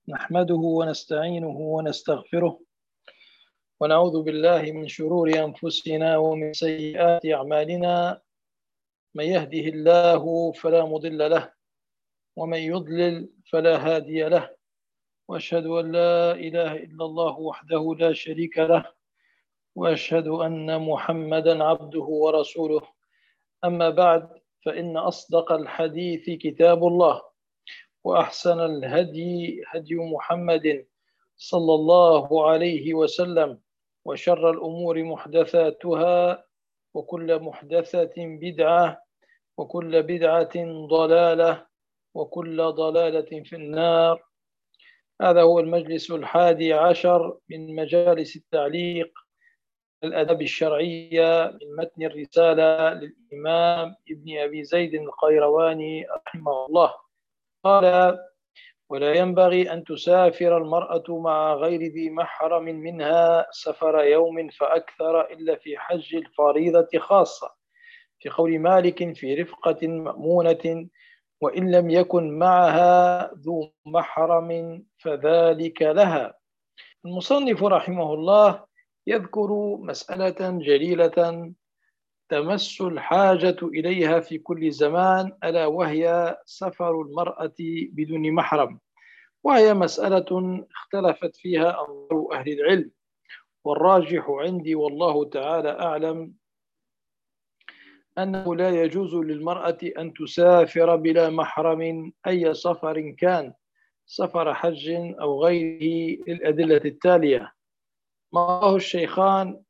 نحمده ونستعينه ونستغفره ونعوذ بالله من شرور أنفسنا ومن سيئات أعمالنا. من يهده الله فلا مضل له ومن يضلل فلا هادي له، وأشهد أن لا إله إلا الله وحده لا شريك له، وأشهد أن محمدا عبده ورسوله. أما بعد، فإن أصدق الحديث كتاب الله، وأحسن الهدي هدي محمد صلى الله عليه وسلم، وشر الأمور محدثاتها، وكل محدثة بدعة، وكل بدعة ضلالة، وكل ضلالة في النار. هذا هو المجلس 11 من مجالس التعليق الأدب الشرعية من متن الرسالة للإمام ابن أبي زيد القيرواني رحمه الله. قال: ولا ينبغي أن تسافر المرأة مع غير ذي محرم منها سفر يوم فأكثر إلا في حج الفريضة خاصة، في قول مالك في رفقة مأمونة، وإن لم يكن معها ذو محرم فذلك لها. المصنف رحمه الله يذكر مسألة جليلة تمس الحاجة إليها في كل زمان، ألا وهي سفر المرأة بدون محرم، وهي مسألة اختلفت فيها أنظار أهل العلم، والراجح عندي والله تعالى أعلم أنه لا يجوز للمرأة أن تسافر بلا محرم أي سفر كان، سفر حج أو غيره، للأدلة التالية: ما رواه الشيخان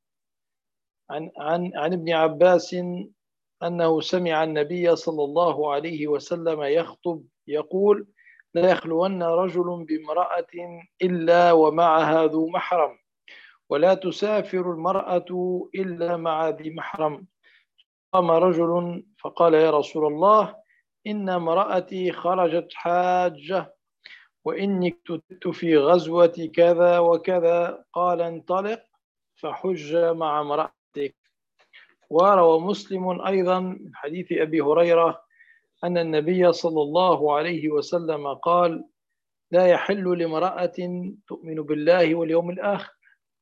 عن ابن عباس أنه سمع النبي صلى الله عليه وسلم يخطب يقول: لا يخلون رجل بامرأة إلا ومعها ذو محرم، ولا تسافر المرأة إلا مع ذي محرم. قام رجل فقال: يا رسول الله، إن امرأتي خرجت حاجة، وإني اكتتبت في غزوة كذا وكذا. قال: انطلق فحج مع امرأتك. وروى مسلم أيضا من حديث أبي هريرة أن النبي صلى الله عليه وسلم قال: لا يحل لامرأة تؤمن بالله واليوم الآخر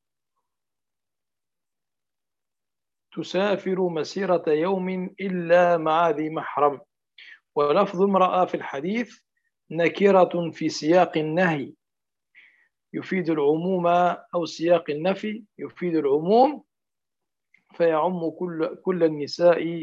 تسافر مسيرة يوم إلا مع ذي محرم. ولفظ امرأة في الحديث نكرة في سياق النهي يفيد العموم، أو سياق النفي يفيد العموم، فيعم كل النساء،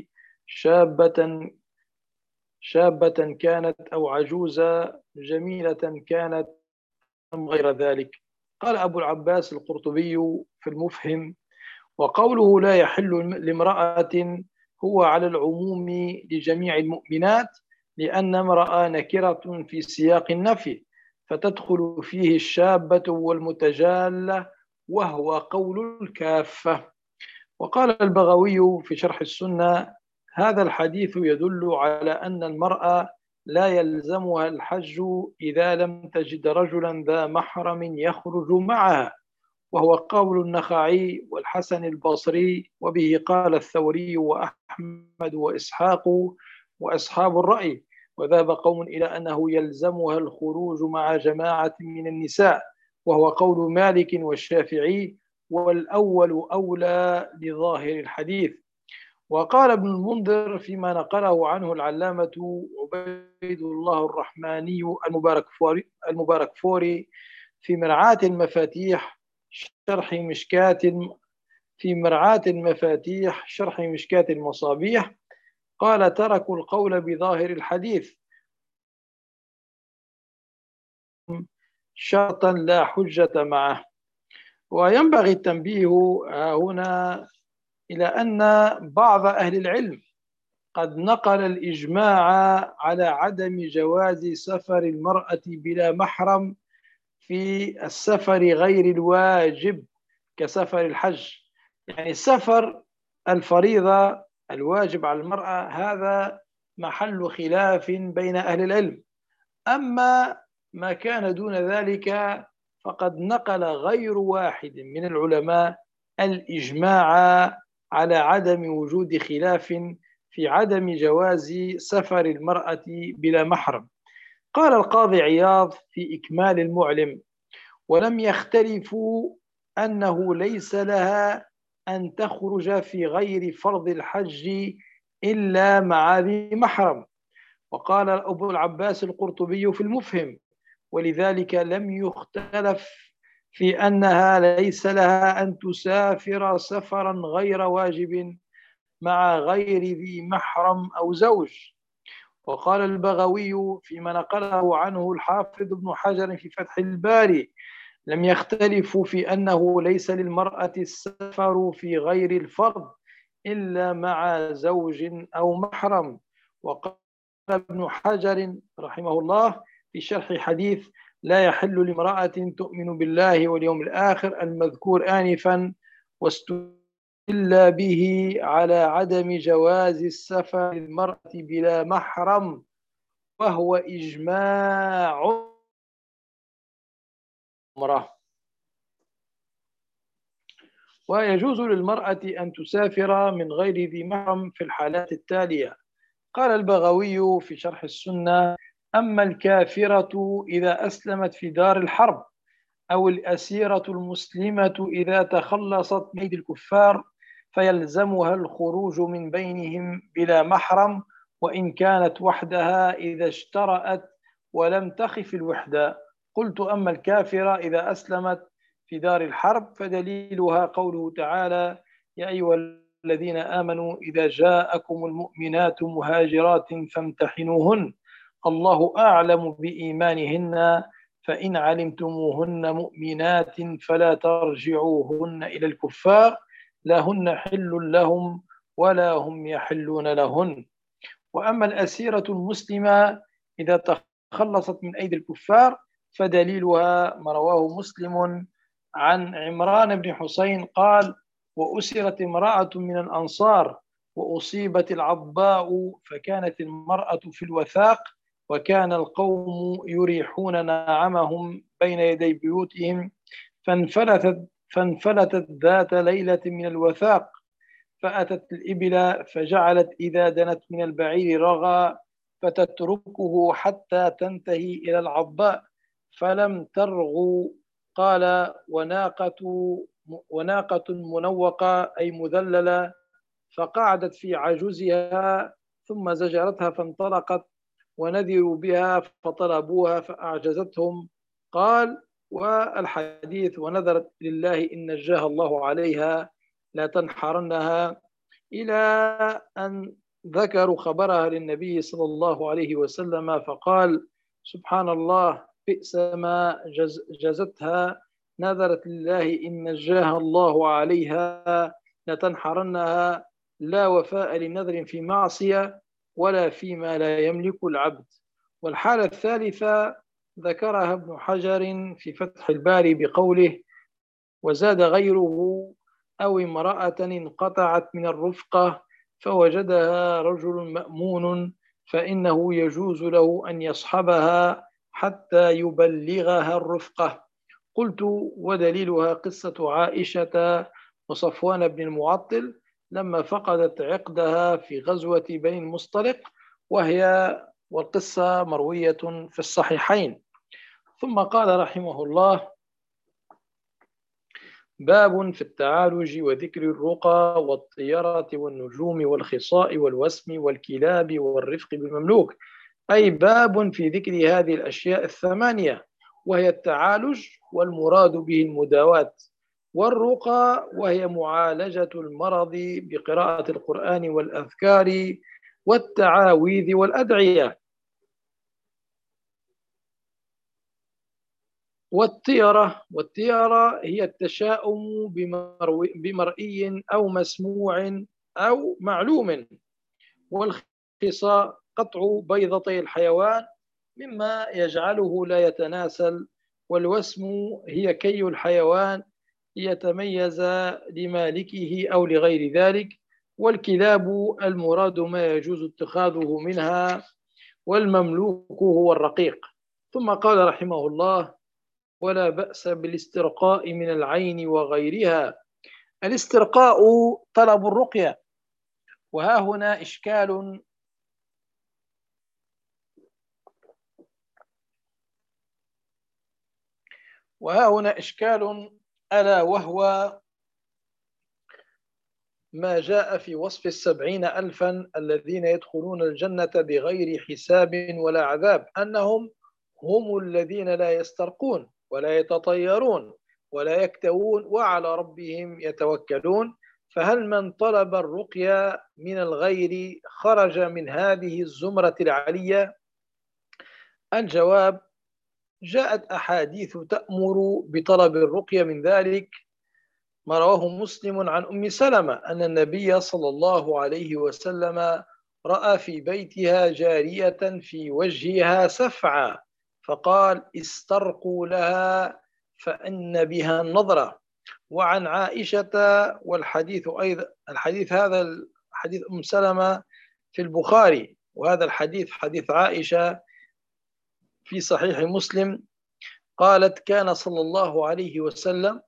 شابة كانت أو عجوزة، جميلة كانت أم غير ذلك. قال أبو العباس القرطبي في المفهم: وقوله لا يحل لامرأة هو على العموم لجميع المؤمنات، لأن امرأة نكرة في سياق النفي، فتدخل فيه الشابة والمتجالة، وهو قول الكافة. وقال البغوي في شرح السنة: هذا الحديث يدل على أن المرأة لا يلزمها الحج إذا لم تجد رجلا ذا محرم يخرج معها، وهو قول النخعي والحسن البصري، وبه قال الثوري وأحمد وإسحاق وأصحاب الرأي. وذهب قوم إلى أنه يلزمها الخروج مع جماعة من النساء، وهو قول مالك والشافعي، والأول أولى لظاهر الحديث. وقال ابن المنذر فيما نقله عنه العلامة عبيد الله الرحماني المبارك فوري في مرعاة المفاتيح شرح مشكاة في مرعاة المفاتيح شرح مشكاة المصابيح، قال: تركوا القول بظاهر الحديث شرطا لا حجة معه. وينبغي التنبيه هنا إلى أن بعض أهل العلم قد نقل الإجماع على عدم جواز سفر المرأة بلا محرم في السفر غير الواجب كسفر الحج. يعني سفر الفريضة الواجب على المرأة هذا محل خلاف بين أهل العلم، أما ما كان دون ذلك فقد نقل غير واحد من العلماء الإجماع على عدم وجود خلاف في عدم جواز سفر المرأة بلا محرم. قال القاضي عياض في إكمال المعلم: ولم يختلفوا أنه ليس لها أن تخرج في غير فرض الحج إلا مع ذي محرم. وقال أبو العباس القرطبي في المفهم: ولذلك لم يختلف في أنها ليس لها أن تسافر سفرا غير واجب مع غير ذي محرم أو زوج. وقال البغوي فيما نقله عنه الحافظ ابن حجر في فتح الباري: لم يختلفوا في أنه ليس للمرأة السفر في غير الفرض إلا مع زوج أو محرم. وقال ابن حجر رحمه الله في شرح حديث لا يحل لامرأة تؤمن بالله واليوم الآخر المذكور آنفا: واستدل به على عدم جواز السفر للمرأة بلا محرم، وهو إجماع امرأة. ويجوز للمرأة أن تسافر من غير ذي محرم في الحالات التالية. قال البغوي في شرح السنة: أما الكافرة إذا أسلمت في دار الحرب، أو الأسيرة المسلمة إذا تخلصت من أيدي الكفار، فيلزمها الخروج من بينهم بلا محرم، وإن كانت وحدها إذا اشترأت ولم تخف الوحدة. قلت: أما الكافرة إذا أسلمت في دار الحرب فدليلها قوله تعالى: يا أيها الذين آمنوا إذا جاءكم المؤمنات مهاجرات فامتحنوهن الله أعلم بإيمانهن فإن علمتموهن مؤمنات فلا ترجعوهن إلى الكفار لا هن حل لهم ولا هم يحلون لهن. وأما الأسيرة المسلمة إذا تخلصت من أيدي الكفار فدليلها ما رواه مسلم عن عمران بن حسين قال: وأسرت امرأة من الأنصار وأصيبت العضباء فكانت المرأة في الوثاق، وكان القوم يريحون نعمهم بين يدي بيوتهم، فانفلتت ذات ليلة من الوثاق فأتت الإبل فجعلت إذا دنت من البعير رغى فتتركه حتى تنتهي إلى العضباء فلم ترغو. قال: وناقة منوقة أي مذللة فقعدت في عجوزها ثم زجرتها فانطلقت، ونذروا بها فطلبوها فأعجزتهم. قال: والحديث: ونذرت لله إن نجاها الله عليها لا تنحرنها، إلى أن ذكروا خبرها للنبي صلى الله عليه وسلم فقال: سبحان الله، بئس ما جزتها، نذرت لله إن نجاها الله عليها لتنحرنها، لا وفاء لنذر في معصية ولا فيما لا يملك العبد. والحالة الثالثة ذكرها ابن حجر في فتح الباري بقوله: وزاد غيره: أو امرأة انقطعت من الرفقة فوجدها رجل مأمون فإنه يجوز له أن يصحبها حتى يبلغها الرفقة. قلت: ودليلها قصة عائشة وصفوان بن المعطل لما فقدت عقدها في غزوة بني المصطلق، والقصة مروية في الصحيحين. ثم قال رحمه الله: باب في التعالج وذكر الرقى والطيرة والنجوم والخصاء والوسم والكلاب والرفق بالمملوك، أي باب في ذكر هذه الأشياء الثمانية، وهي التعالج والمراد به المداواة، والرقى وهي معالجة المرض بقراءة القرآن والأذكار والتعاويذ والأدعية، والطيرة هي التشاؤم بمرئي أو مسموع أو معلوم، والخصاء قطع بيضتي الحيوان مما يجعله لا يتناسل، والوسم هي كي الحيوان ليتميز لمالكه أو لغير ذلك، والكلاب المراد ما يجوز اتخاذه منها، والمملوك هو الرقيق. ثم قال رحمه الله: ولا بأس بالاسترقاء من العين وغيرها. الاسترقاء طلب الرقية، وها هنا إشكال وها هنا إشكال، ألا وهو ما جاء في وصف 70,000 الذين يدخلون الجنة بغير حساب ولا عذاب، أنهم هم الذين لا يسترقون ولا يتطيرون ولا يكتوون وعلى ربهم يتوكلون. فهل من طلب الرقية من الغير خرج من هذه الزمرة العلية؟ الجواب: جاءت أحاديث تأمر بطلب الرقية من ذلك، ما رواه مسلم عن أم سلمة أن النبي صلى الله عليه وسلم رأى في بيتها جارية في وجهها سفعة، فقال: استرقوا لها فإن بها النظرة. وعن عائشة، والحديث أيضا الحديث هذا حديث أم سلمة في البخاري، وهذا الحديث حديث عائشة في صحيح مسلم، قالت: كان صلى الله عليه وسلم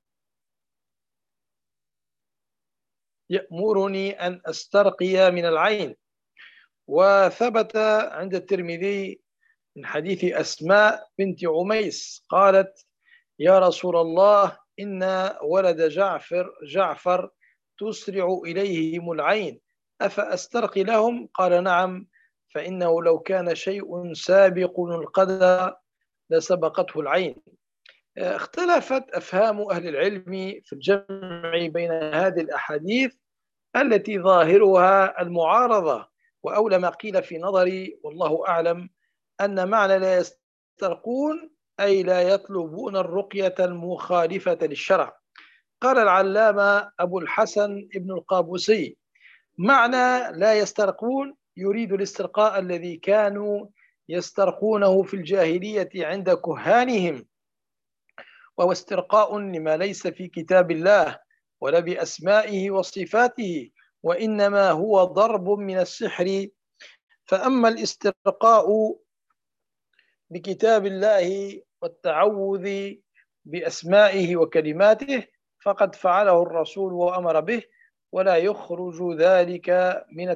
يأمرني أن أسترقي من العين. وثبت عند الترمذي من حديث أسماء بنت عميس قالت: يا رسول الله، إن ولد جعفر تسرع إليهم العين، أفأسترقي لهم؟ قال: نعم، فإنه لو كان شيء سابق القدر لسبقته العين. اختلفت أفهام أهل العلم في الجمع بين هذه الأحاديث التي ظاهرها المعارضة، وأولى ما قيل في نظري والله أعلم أن معنى لا يسترقون أي لا يطلبون الرقية المخالفة للشرع. قال العلامة أبو الحسن ابن القابوسي: معنى لا يسترقون يريد الاسترقاء الذي كانوا يسترقونه في الجاهلية عند كهانهم، وهو استرقاء لما ليس في كتاب الله ولا بأسمائه وصفاته، وإنما هو ضرب من السحر. فأما الاسترقاء بكتاب الله والتعوذ بأسمائه وكلماته فقد فعله الرسول وأمر به، ولا يخرج ذلك من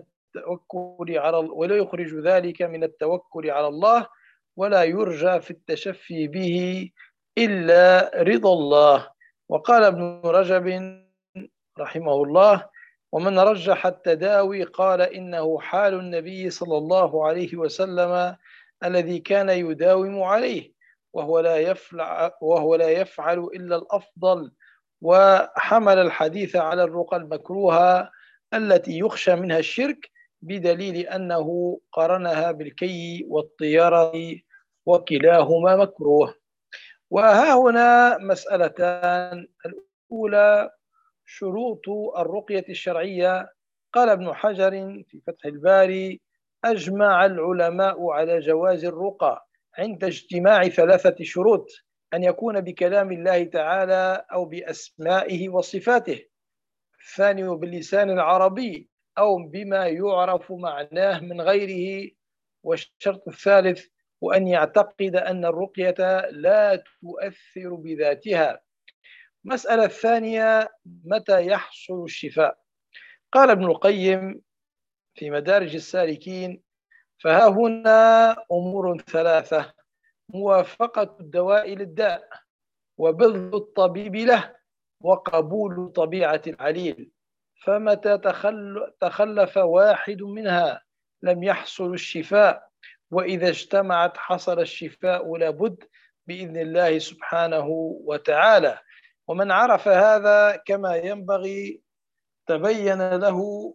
التوكل على الله، ولا يرجى في التشفي به إلا رضا الله. وقال ابن رجب رحمه الله: ومن رجح التداوي قال إنه حال النبي صلى الله عليه وسلم الذي كان يداوم عليه، وهو لا يفعل إلا الأفضل، وحمل الحديث على الرقى المكروهة التي يخشى منها الشرك، بدليل أنه قرنها بالكي والطيرة وكلاهما مكروه. وها هنا مسألتان: الأولى شروط الرقية الشرعية. قال ابن حجر في فتح الباري: أجمع العلماء على جواز الرقى عند اجتماع 3 شروط: أن يكون بكلام الله تعالى أو بأسمائه وصفاته، الثاني باللسان العربي أو بما يعرف معناه من غيره، والشرط الثالث وأن يعتقد أن الرقية لا تؤثر بذاتها. مسألة الثانية: متى يحصل الشفاء؟ قال ابن القيم في مدارج السالكين: فها هنا أمور 3: موافقة الدواء للداء، وبذل الطبيب له، وقبول طبيعة العليل. فمتى تخلف واحد منها لم يحصل الشفاء، وإذا اجتمعت حصل الشفاء لابد بإذن الله سبحانه وتعالى. ومن عرف هذا كما ينبغي تبين له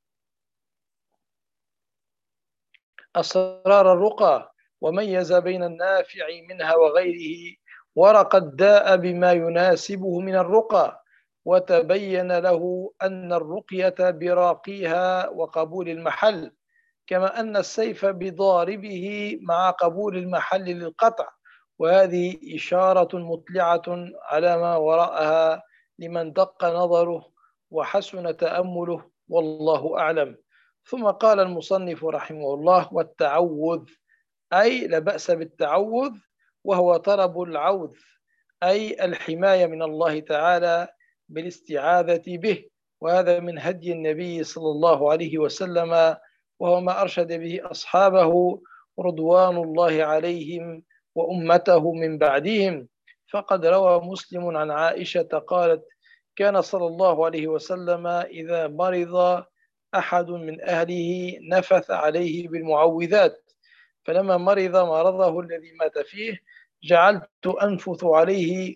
أسرار الرقى، وميز بين النافع منها وغيره، ورقى الداء بما يناسبه من الرقى، وتبين له أن الرقية براقيها وقبول المحل، كما أن السيف بضاربه مع قبول المحل للقطع. وهذه إشارة مطلعة على ما وراءها لمن دق نظره وحسن تأمله، والله أعلم. ثم قال المصنف رحمه الله: والتعوذ، أي لا بأس بالتعوذ، وهو طلب العوذ، أي الحماية من الله تعالى بالاستعاذة به. وهذا من هدي النبي صلى الله عليه وسلم، وهو ما أرشد به أصحابه رضوان الله عليهم وأمته من بعدهم. فقد روى مسلم عن عائشة قالت: كان صلى الله عليه وسلم إذا مرض أحد من أهله نفث عليه بالمعوذات، فلما مرض مرضه الذي مات فيه جعلت أنفث عليه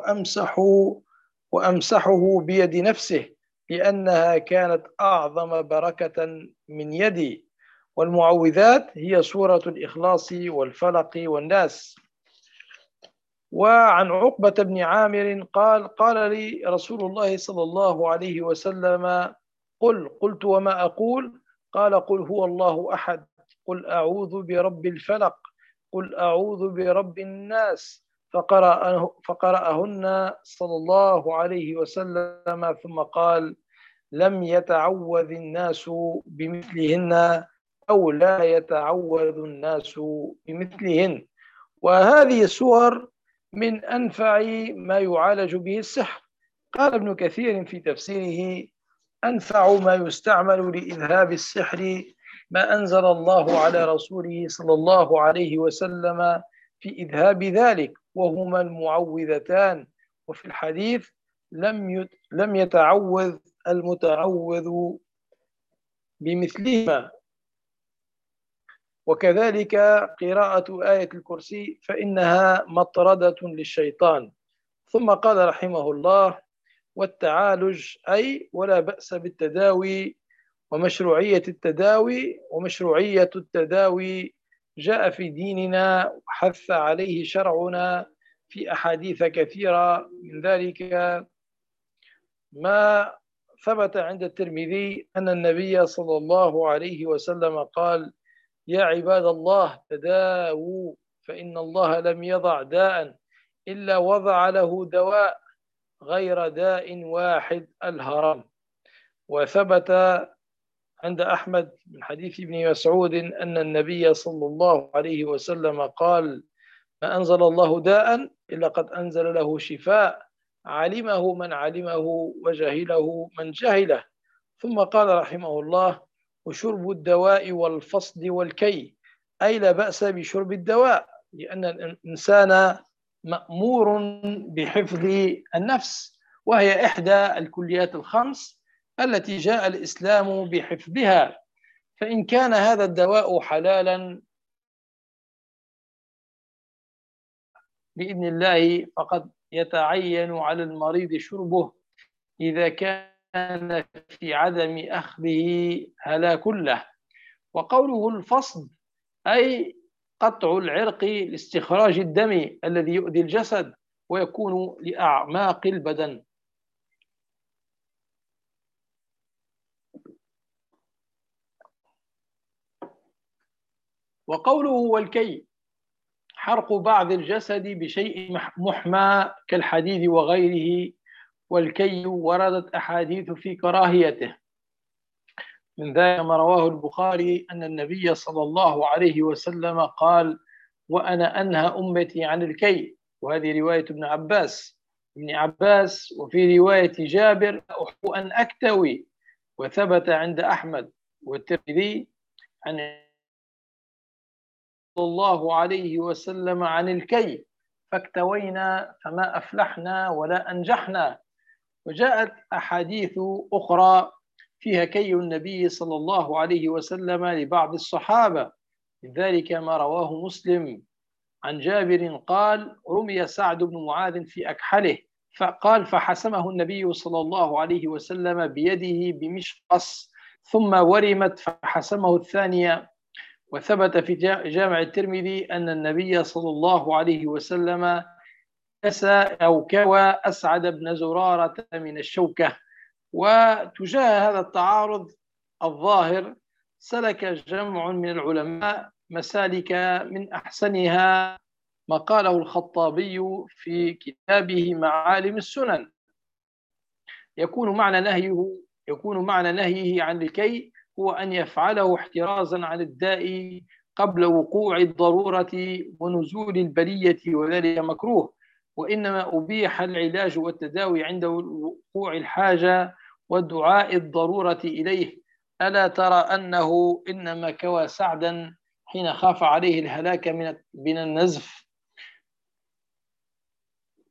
وأمسحه بيد نفسه، لأنها كانت أعظم بركة من يدي. والمعوذات هي سورة الإخلاص والفلق والناس. وعن عقبة بن عامر قال لي رسول الله صلى الله عليه وسلم: قلت وما أقول؟ قال: قل هو الله أحد، قل أعوذ برب الفلق، قل أعوذ برب الناس، فقرأهن صلى الله عليه وسلم ثم قال: لم يتعوذ الناس بمثلهن أو لا يتعوذ الناس بمثلهن. وهذه السور من أنفع ما يعالج به السحر. قال ابن كثير في تفسيره: أنفع ما يستعمل لإذهاب السحر ما أنزل الله على رسوله صلى الله عليه وسلم في إذهاب ذلك، وهما المعوذتان. وفي الحديث: لم يتعوذ المتعوذ بمثلهما. وكذلك قراءة آية الكرسي فإنها مطردة للشيطان. ثم قال رحمه الله: والتعالج أي ولا بأس بالتداوي ومشروعية التداوي جاء في ديننا وحث عليه شرعنا في أحاديث كثيرة، من ذلك ما ثبت عند الترمذي أن النبي صلى الله عليه وسلم قال: يا عباد الله تداووا، فإن الله لم يضع داء إلا وضع له دواء غير داء واحد: الهرم. وثبت عند أحمد من حديث ابن مسعود أن النبي صلى الله عليه وسلم قال: ما أنزل الله داء إلا قد أنزل له شفاء، علمه من علمه وجهله من جهله. ثم قال رحمه الله: وشرب الدواء والفصد والكي، أي لا بأس بشرب الدواء، لأن الإنسان مأمور بحفظ النفس، وهي إحدى الكليات الخمس التي جاء الإسلام بحفظها. فإن كان هذا الدواء حلالا بإذن الله فقد يتعين على المريض شربه إذا كان في عدم أخذه هلاك له. وقوله الفصد أي قطع العرق لاستخراج الدم الذي يؤذي الجسد ويكون لأعماق البدن. وقوله والكي حرق بعض الجسد بشيء محمى كالحديد وغيره، والكي وردت أحاديث في كراهيته، من ذلك ما رواه البخاري أن النبي صلى الله عليه وسلم قال: وأنا أنهى أمتي عن الكي. وهذه رواية ابن عباس. وفي رواية جابر: أحب أن أكتوي. وثبت عند أحمد والترمذي عن صلى الله عليه وسلم عن الكي: فاكتوينا فما أفلحنا ولا أنجحنا. وجاءت أحاديث أخرى فيها كي النبي صلى الله عليه وسلم لبعض الصحابة، لذلك ما رواه مسلم عن جابر قال: رمي سعد بن معاذ في أكحله، فقال: فحسمه النبي صلى الله عليه وسلم بيده بمشقص، ثم ورمت فحسمه الثانية. وثبت في جامع الترمذي أن النبي صلى الله عليه وسلم كسى أو كوى أسعد بن زرارة من الشوكة. وتجاه هذا التعارض الظاهر سلك جمع من العلماء مسالك من أحسنها ما قاله الخطابي في كتابه معالم السنن. يكون معنى نهيه عن الكي هو أن يفعله احترازا عن الداء قبل وقوع الضرورة ونزول البلية، وذلك مكروه. وإنما أبيح العلاج والتداوي عند وقوع الحاجة ودعاء الضرورة إليه. ألا ترى أنه إنما كوى سعدا حين خاف عليه الهلاك من النزف.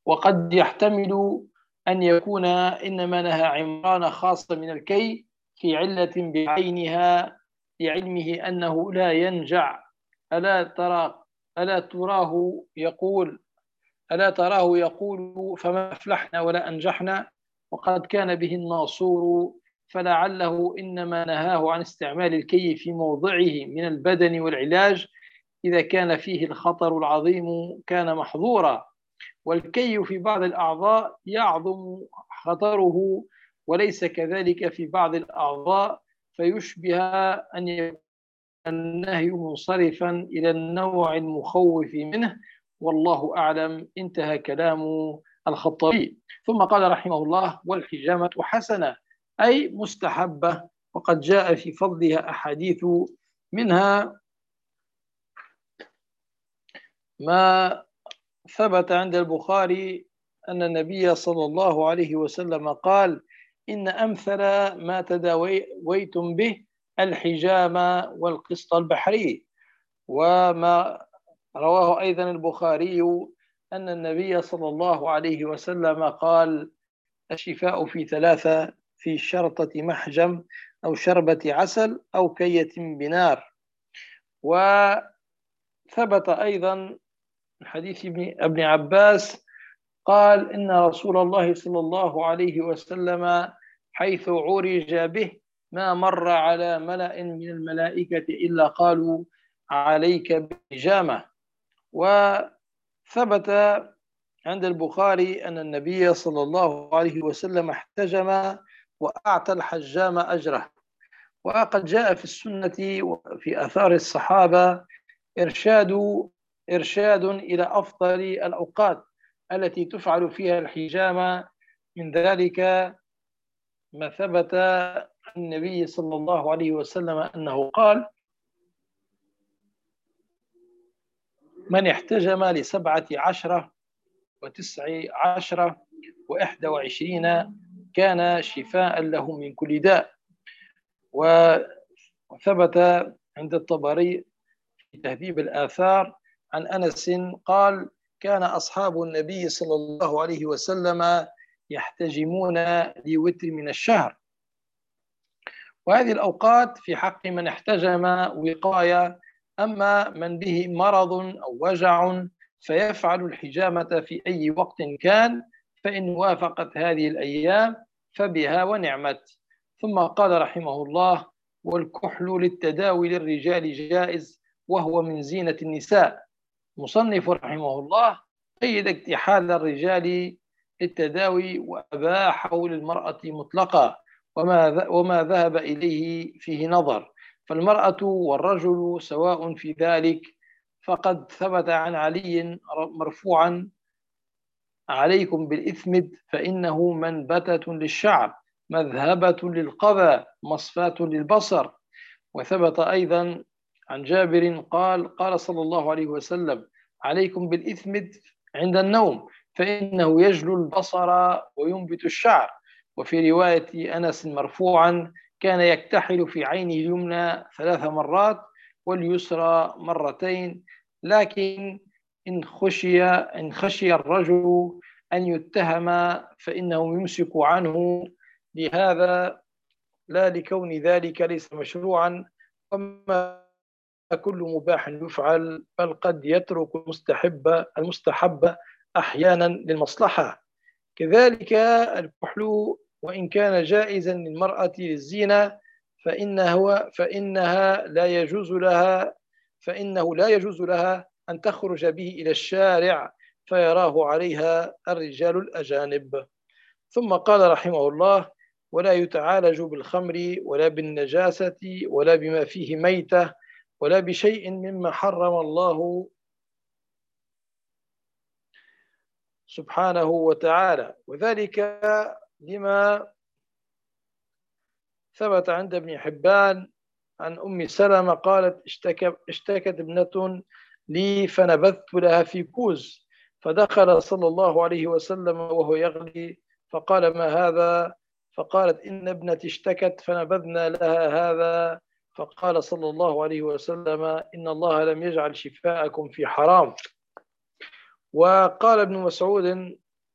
وقد يحتمل أن يكون إنما نهى عمران خاصة من الكي في علة بعينها لعلمه أنه لا ينجع. ألا تراه يقول فما أفلحنا ولا أنجحنا، وقد كان به الناصور، فلعله إنما نهاه عن استعمال الكي في موضعه من البدن والعلاج إذا كان فيه الخطر العظيم كان محظورا، والكي في بعض الأعضاء يعظم خطره وليس كذلك في بعض الأعضاء، فيشبه أن يكون النهي منصرفا إلى النوع المخوف منه، والله أعلم. انتهى كلام الخطابي. ثم قال رحمه الله: والحجامة حسنة أي مستحبة، وقد جاء في فضلها أحاديث، منها ما ثبت عند البخاري أن النبي صلى الله عليه وسلم قال: إن أمثل ما تداويتم به الحجامة والقسط البحري. وما رواه أيضا البخاري أن النبي صلى الله عليه وسلم قال: الشفاء في ثلاثة: في شرطة محجم، أو شربة عسل، أو كية بنار. وثبت أيضا من حديث ابن عباس قال: إن رسول الله صلى الله عليه وسلم حيث عرج به ما مر على ملأ من الملائكة إلا قالوا: عليك بالحجامة. وثبت عند البخاري أن النبي صلى الله عليه وسلم احتجم وأعطى الحجام أجره. وقد جاء في السنة وفي آثار الصحابة إرشاد إلى أفضل الأوقات التي تفعل فيها الحجامة، من ذلك ما ثبت عن النبي صلى الله عليه وسلم أنه قال: من احتجم ل17 و19 و21 كان شفاء له من كل داء. وثبت عند الطبري في تهذيب الآثار عن أنس قال: كان أصحاب النبي صلى الله عليه وسلم يحتجمون لوتر من الشهر. وهذه الأوقات في حق من احتجم وقاية. أما من به مرض أو وجع فيفعل الحجامة في أي وقت كان، فإن وافقت هذه الأيام فبها ونعمت. ثم قال رحمه الله: والكحل للتداوي للرجال جائز، وهو من زينة النساء. مصنف رحمه الله قيد اكتحال الرجال للتداوي وأباحه للمرأة مطلقا، وما ذهب إليه فيه نظر، فالمرأة والرجل سواء في ذلك. فقد ثبت عن علي مرفوعا: عليكم بالإثمد فإنه منبتة للشعر، مذهبة للقذى، مصفاة للبصر. وثبت أيضا عن جابر قال صلى الله عليه وسلم: عليكم بالإثمد عند النوم فإنه يجلو البصر وينبت الشعر. وفي رواية أنس مرفوعا: كان يكتحل في عينه اليمنى 3 مرات واليسرى 2 مرتين، لكن إن خشي الرجل أن يتهم فإنه يمسك عنه، لهذا لا لكون ذلك ليس مشروعا، وما كل مباح يفعل، بل قد يترك المستحب أحيانا للمصلحة. كذلك الكحل وإن كان جائزا للمرأة للزينة فإنه لا يجوز لها أن تخرج به إلى الشارع فيراه عليها الرجال الأجانب. ثم قال رحمه الله: ولا يتعالج بالخمر ولا بالنجاسة ولا بما فيه ميتة ولا بشيء مما حرم الله سبحانه وتعالى، وذلك لما ثبت عند ابن حبان عن أم سلمة قالت: اشتكت ابنة لي فنبذت لها في كوز، فدخل صلى الله عليه وسلم وهو يغلي فقال: ما هذا؟ فقالت: إن ابنتي اشتكت فنبذنا لها هذا. فقال صلى الله عليه وسلم: إن الله لم يجعل شفاءكم في حرام. وقال ابن مسعود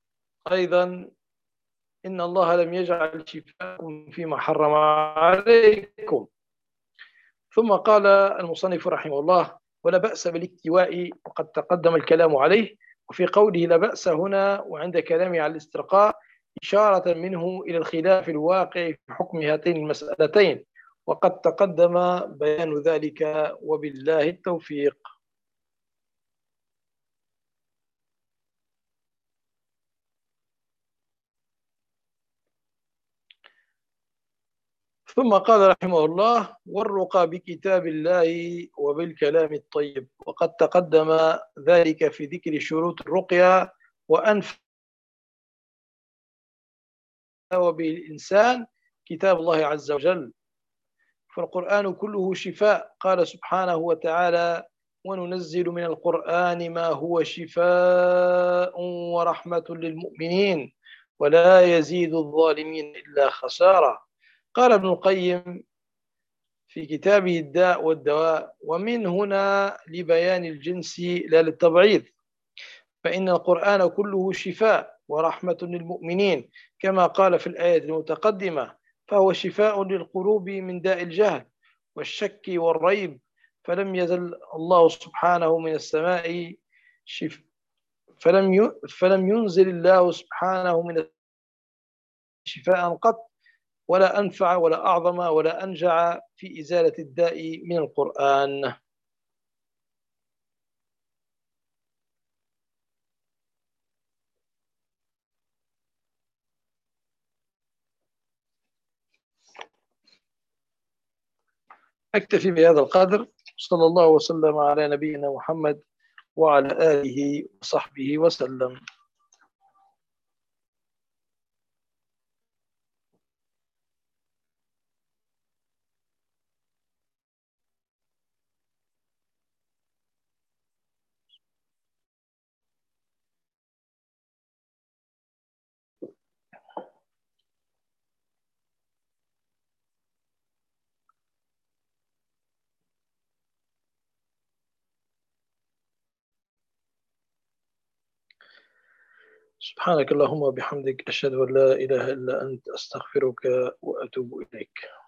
أيضا إن الله لم يجعل شفاءكم فيما حرم عليكم. ثم قال المصنف رحمه الله: ولا بأس بالاكتواء، وقد تقدم الكلام عليه. وفي قوله لا بأس هنا وعند كلامه على الاسترقاء إشارة منه إلى الخلاف الواقع في حكم هاتين المسألتين، وقد تقدم بيان ذلك، وبالله التوفيق. ثم قال رحمه الله: والرقى بكتاب الله وبالكلام الطيب. وقد تقدم ذلك في ذكر شروط الرقية وأنفع به الإنسان كتاب الله عز وجل. فالقرآن كله شفاء، قال سبحانه وتعالى: وننزل من القرآن ما هو شفاء ورحمة للمؤمنين ولا يزيد الظالمين إلا خسارة. قال ابن القيم في كتابه الداء والدواء: ومن هنا لبيان الجنس لا للتبعيض، فإن القرآن كله شفاء ورحمة للمؤمنين كما قال في الآية المتقدمة، فهو شفاء للقلوب من داء الجهل والشك والريب. فلم يزل الله سبحانه من السماء شف فلم ينزل الله سبحانه من شفاء قط، ولا أنفع ولا أعظم ولا أنجع في إزالة الداء من القرآن. أكتفي بهذا القدر. صلى الله وسلم على نبينا محمد وعلى آله وصحبه وسلم. سبحانك اللهم وبحمدك، أشهد أن لا إله إلا أنت، أستغفرك وأتوب إليك.